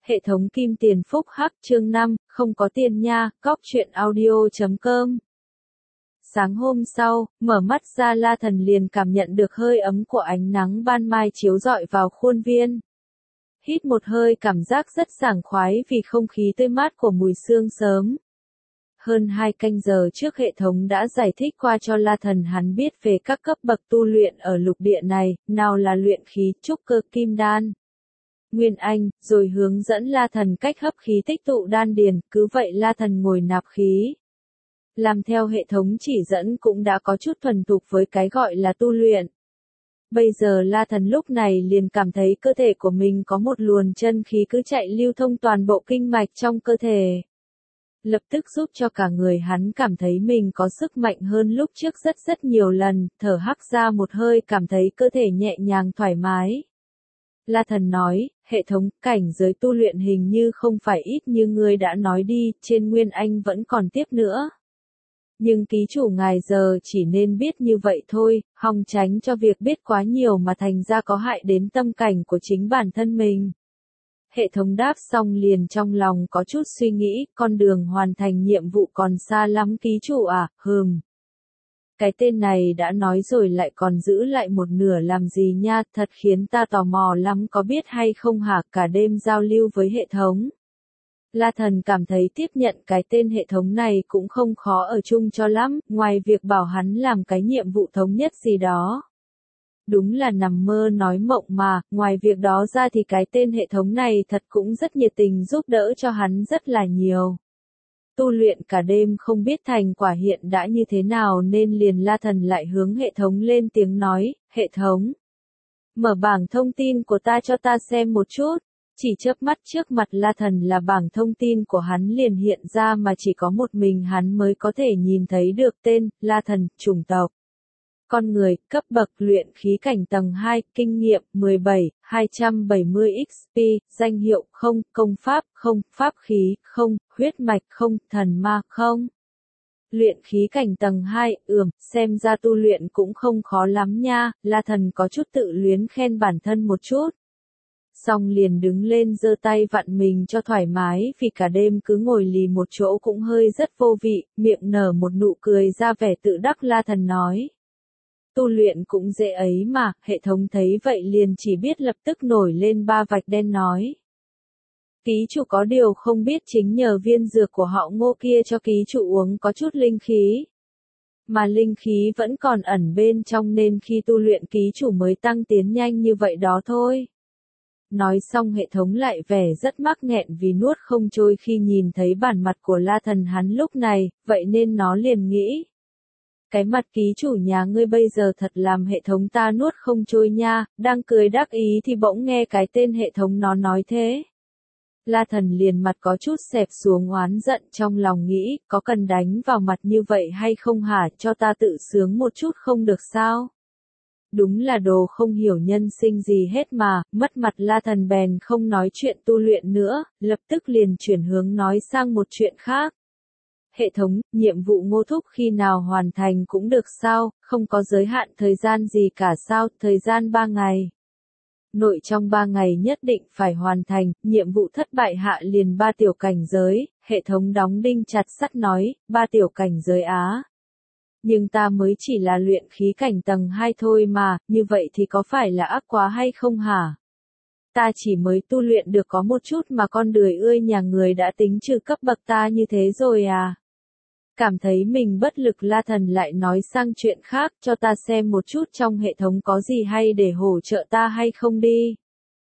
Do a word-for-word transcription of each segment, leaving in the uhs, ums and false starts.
Hệ thống Kim Tiền Phúc Hắc chương năm, không có tiền nha, cóc truyện audio chấm com. Sáng hôm sau, mở mắt ra La Thần liền cảm nhận được hơi ấm của ánh nắng ban mai chiếu rọi vào khuôn viên. Hít một hơi cảm giác rất sảng khoái vì không khí tươi mát của mùi sương sớm. Hơn hai canh giờ trước hệ thống đã giải thích qua cho La Thần hắn biết về các cấp bậc tu luyện ở lục địa này, nào là luyện khí, trúc cơ, kim đan, Nguyên Anh, rồi hướng dẫn La Thần cách hấp khí tích tụ đan điền, cứ vậy La Thần ngồi nạp khí. Làm theo hệ thống chỉ dẫn cũng đã có chút thuần thục với cái gọi là tu luyện. Bây giờ La Thần lúc này liền cảm thấy cơ thể của mình có một luồng chân khí cứ chạy lưu thông toàn bộ kinh mạch trong cơ thể. Lập tức giúp cho cả người hắn cảm thấy mình có sức mạnh hơn lúc trước rất rất nhiều lần, thở hắt ra một hơi cảm thấy cơ thể nhẹ nhàng thoải mái. La Thần nói, hệ thống, cảnh giới tu luyện hình như không phải ít như ngươi đã nói đi, trên Nguyên Anh vẫn còn tiếp nữa. Nhưng ký chủ ngài giờ chỉ nên biết như vậy thôi, hòng tránh cho việc biết quá nhiều mà thành ra có hại đến tâm cảnh của chính bản thân mình. Hệ thống đáp xong liền trong lòng có chút suy nghĩ, con đường hoàn thành nhiệm vụ còn xa lắm ký chủ à, hừm. Cái tên này đã nói rồi lại còn giữ lại một nửa làm gì nha, thật khiến ta tò mò lắm có biết hay không hả, cả đêm giao lưu với hệ thống. La Thần cảm thấy tiếp nhận cái tên hệ thống này cũng không khó ở chung cho lắm, ngoài việc bảo hắn làm cái nhiệm vụ thống nhất gì đó. Đúng là nằm mơ nói mộng mà, ngoài việc đó ra thì cái tên hệ thống này thật cũng rất nhiệt tình giúp đỡ cho hắn rất là nhiều. Tu luyện cả đêm không biết thành quả hiện đã như thế nào nên liền La Thần lại hướng hệ thống lên tiếng nói, hệ thống. Mở bảng thông tin của ta cho ta xem một chút. Chỉ chớp mắt trước mặt La Thần là bảng thông tin của hắn liền hiện ra mà chỉ có một mình hắn mới có thể nhìn thấy được tên, La Thần, chủng tộc. Con người, cấp bậc luyện khí cảnh tầng hai, kinh nghiệm mười bảy, hai trăm bảy mươi ích pê, danh hiệu không, công pháp không, pháp khí không, huyết mạch không, thần ma không. Luyện khí cảnh tầng hai, ừm, xem ra tu luyện cũng không khó lắm nha, La Thần có chút tự luyến khen bản thân một chút. Xong liền đứng lên giơ tay vặn mình cho thoải mái vì cả đêm cứ ngồi lì một chỗ cũng hơi rất vô vị, miệng nở một nụ cười ra vẻ tự đắc. La Thần nói. Tu luyện cũng dễ ấy mà, hệ thống thấy vậy liền chỉ biết lập tức nổi lên ba vạch đen nói. Ký chủ có điều không biết chính nhờ viên dược của họ Ngô kia cho ký chủ uống có chút linh khí. Mà linh khí vẫn còn ẩn bên trong nên khi tu luyện ký chủ mới tăng tiến nhanh như vậy đó thôi. Nói xong hệ thống lại vẻ rất mắc nghẹn vì nuốt không trôi khi nhìn thấy bản mặt của La Thần hắn lúc này, vậy nên nó liền nghĩ. Cái mặt ký chủ nhà ngươi bây giờ thật làm hệ thống ta nuốt không trôi nha, đang cười đắc ý thì bỗng nghe cái tên hệ thống nó nói thế. La Thần liền mặt có chút xẹp xuống oán giận trong lòng nghĩ, có cần đánh vào mặt như vậy hay không hả, cho ta tự sướng một chút không được sao? Đúng là đồ không hiểu nhân sinh gì hết mà, mất mặt La Thần bèn không nói chuyện tu luyện nữa, lập tức liền chuyển hướng nói sang một chuyện khác. Hệ thống, nhiệm vụ Ngô thúc khi nào hoàn thành cũng được sao, không có giới hạn thời gian gì cả sao, thời gian ba ngày. Nội trong ba ngày nhất định phải hoàn thành, nhiệm vụ thất bại hạ liền ba tiểu cảnh giới, hệ thống đóng đinh chặt sắt nói, ba tiểu cảnh giới á. Nhưng ta mới chỉ là luyện khí cảnh tầng hai thôi mà, như vậy thì có phải là ác quá hay không hả? Ta chỉ mới tu luyện được có một chút mà con đười ươi nhà người đã tính trừ cấp bậc ta như thế rồi à? Cảm thấy mình bất lực La Thần lại nói sang chuyện khác, cho ta xem một chút trong hệ thống có gì hay để hỗ trợ ta hay không đi.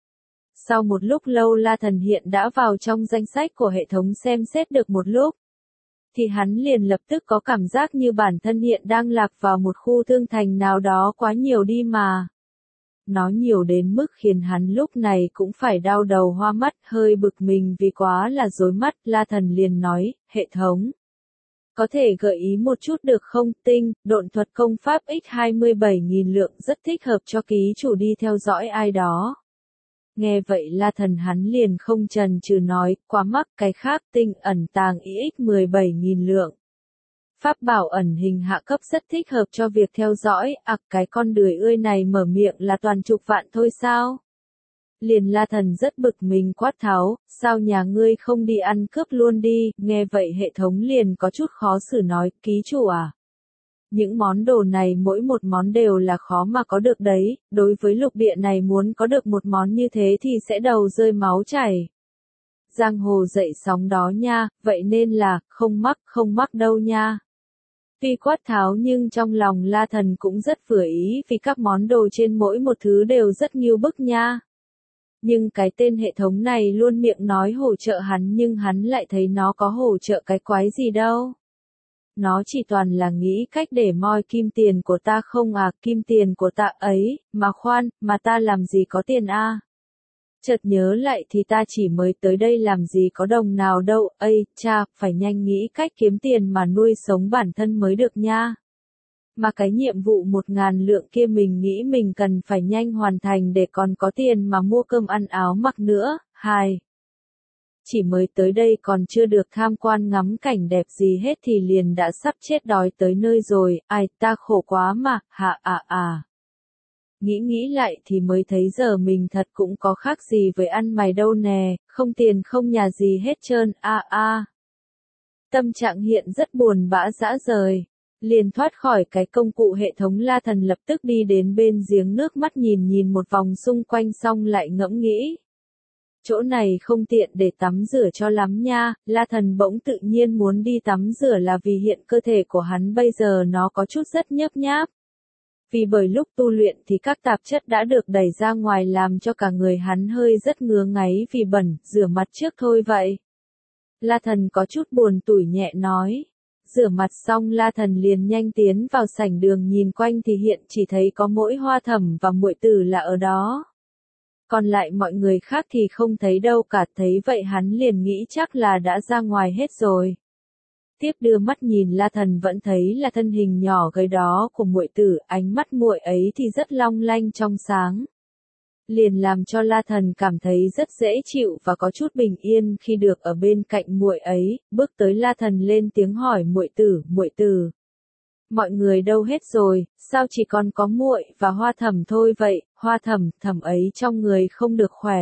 Sau một lúc lâu La Thần hiện đã vào trong danh sách của hệ thống xem xét được một lúc. Thì hắn liền lập tức có cảm giác như bản thân hiện đang lạc vào một khu thương thành nào đó quá nhiều đi mà. Nó nhiều đến mức khiến hắn lúc này cũng phải đau đầu hoa mắt, hơi bực mình vì quá là rối mắt. La Thần liền nói, hệ thống. Có thể gợi ý một chút được không, tinh, độn thuật công pháp x hai mươi bảy nghìn lượng rất thích hợp cho ký chủ đi theo dõi ai đó. Nghe vậy La Thần hắn liền không chần chừ nói, quá mắc cái khác tinh ẩn tàng x mười bảy nghìn lượng. Pháp bảo ẩn hình hạ cấp rất thích hợp cho việc theo dõi, ặc cái con đười ươi này mở miệng là toàn chục vạn thôi sao? Liền La Thần rất bực mình quát tháo, sao nhà ngươi không đi ăn cướp luôn đi, nghe vậy hệ thống liền có chút khó xử nói, ký chủ à. Những món đồ này mỗi một món đều là khó mà có được đấy, đối với lục địa này muốn có được một món như thế thì sẽ đầu rơi máu chảy. Giang hồ dậy sóng đó nha, vậy nên là, không mắc, không mắc đâu nha. Tuy quát tháo nhưng trong lòng La Thần cũng rất vừa ý vì các món đồ trên mỗi một thứ đều rất nghiêu bức nha. Nhưng cái tên hệ thống này luôn miệng nói hỗ trợ hắn nhưng hắn lại thấy nó có hỗ trợ cái quái gì đâu. Nó chỉ toàn là nghĩ cách để moi kim tiền của ta không à, kim tiền của ta ấy, mà khoan, mà ta làm gì có tiền a? À? Chợt nhớ lại thì ta chỉ mới tới đây làm gì có đồng nào đâu, ây, cha, phải nhanh nghĩ cách kiếm tiền mà nuôi sống bản thân mới được nha. Mà cái nhiệm vụ một ngàn lượng kia mình nghĩ mình cần phải nhanh hoàn thành để còn có tiền mà mua cơm ăn áo mặc nữa, hai. Chỉ mới tới đây còn chưa được tham quan ngắm cảnh đẹp gì hết thì liền đã sắp chết đói tới nơi rồi, ai ta khổ quá mà, hạ à à. Nghĩ nghĩ lại thì mới thấy giờ mình thật cũng có khác gì với ăn mày đâu nè, không tiền không nhà gì hết trơn, a a. Tâm trạng hiện rất buồn bã dã rời. Liền thoát khỏi cái công cụ hệ thống La Thần lập tức đi đến bên giếng nước mắt nhìn nhìn một vòng xung quanh xong lại ngẫm nghĩ. Chỗ này không tiện để tắm rửa cho lắm nha, La Thần bỗng tự nhiên muốn đi tắm rửa là vì hiện cơ thể của hắn bây giờ nó có chút rất nhớp nháp. Vì bởi lúc tu luyện thì các tạp chất đã được đẩy ra ngoài làm cho cả người hắn hơi rất ngứa ngáy vì bẩn, rửa mặt trước thôi vậy. La Thần có chút buồn tủi nhẹ nói. Rửa mặt xong La Thần liền nhanh tiến vào sảnh đường nhìn quanh thì hiện chỉ thấy có mỗi Hoa Thẩm và muội tử là ở đó. Còn lại mọi người khác thì không thấy đâu cả, thấy vậy hắn liền nghĩ chắc là đã ra ngoài hết rồi. Tiếp đưa mắt nhìn La Thần vẫn thấy là thân hình nhỏ gầy đó của muội tử, ánh mắt muội ấy thì rất long lanh trong sáng. Liền làm cho La Thần cảm thấy rất dễ chịu và có chút bình yên khi được ở bên cạnh muội ấy, bước tới La Thần lên tiếng hỏi muội tử, muội tử. Mọi người đâu hết rồi, sao chỉ còn có muội và Hoa Thẩm thôi vậy, Hoa Thẩm, Thẩm ấy trong người không được khỏe.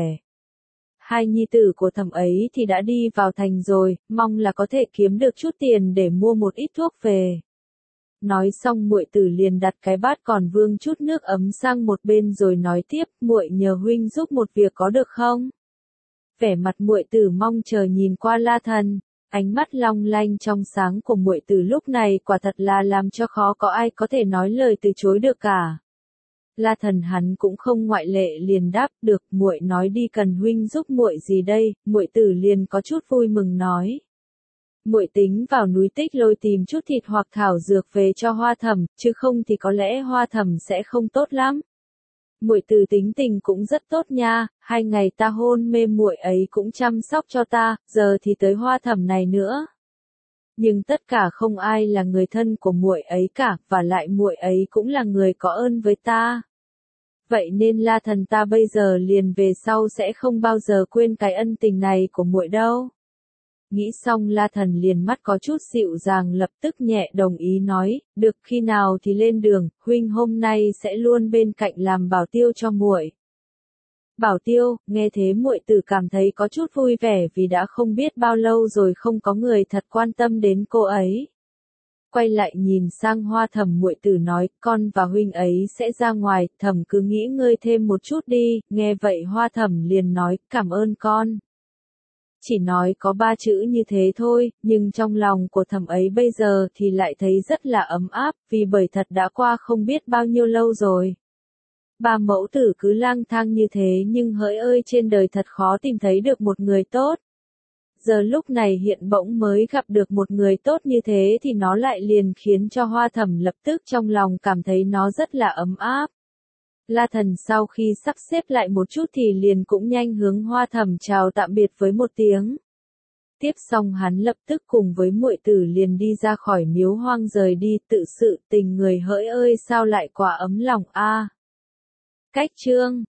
Hai nhi tử của Thẩm ấy thì đã đi vào thành rồi, mong là có thể kiếm được chút tiền để mua một ít thuốc về. Nói xong muội tử liền đặt cái bát còn vương chút nước ấm sang một bên rồi nói tiếp, muội nhờ huynh giúp một việc có được không? Vẻ mặt muội tử mong chờ nhìn qua La Thần, ánh mắt long lanh trong sáng của muội tử lúc này quả thật là làm cho khó có ai có thể nói lời từ chối được cả. La Thần hắn cũng không ngoại lệ liền đáp, được, muội nói đi cần huynh giúp muội gì đây? Muội tử liền có chút vui mừng nói. Muội tính vào núi Tích Lôi tìm chút thịt hoặc thảo dược về cho Hoa Thẩm, chứ không thì có lẽ Hoa Thẩm sẽ không tốt lắm. Muội tử tính tình cũng rất tốt nha, hai ngày ta hôn mê muội ấy cũng chăm sóc cho ta, giờ thì tới Hoa Thẩm này nữa. Nhưng tất cả không ai là người thân của muội ấy cả, và lại muội ấy cũng là người có ơn với ta. Vậy nên La Thần ta bây giờ liền về sau sẽ không bao giờ quên cái ân tình này của muội đâu. Nghĩ xong La Thần liền mắt có chút dịu dàng lập tức nhẹ đồng ý nói, được, khi nào thì lên đường, huynh hôm nay sẽ luôn bên cạnh làm bảo tiêu cho muội. Bảo tiêu, nghe thế muội tử cảm thấy có chút vui vẻ vì đã không biết bao lâu rồi không có người thật quan tâm đến cô ấy. Quay lại nhìn sang Hoa Thẩm muội tử nói, con và huynh ấy sẽ ra ngoài, Thẩm cứ nghỉ ngơi thêm một chút đi, nghe vậy Hoa Thẩm liền nói, cảm ơn con. Chỉ nói có ba chữ như thế thôi, nhưng trong lòng của Thẩm ấy bây giờ thì lại thấy rất là ấm áp, vì bởi thật đã qua không biết bao nhiêu lâu rồi. Ba mẫu tử cứ lang thang như thế nhưng hỡi ơi trên đời thật khó tìm thấy được một người tốt. Giờ lúc này hiện bỗng mới gặp được một người tốt như thế thì nó lại liền khiến cho Hoa Thẩm lập tức trong lòng cảm thấy nó rất là ấm áp. La Thần sau khi sắp xếp lại một chút thì liền cũng nhanh hướng Hoa Thẩm chào tạm biệt với một tiếng. Tiếp xong hắn lập tức cùng với muội tử liền đi ra khỏi miếu hoang rời đi, tự sự tình người hỡi ơi sao lại quả ấm lòng a. Cách chương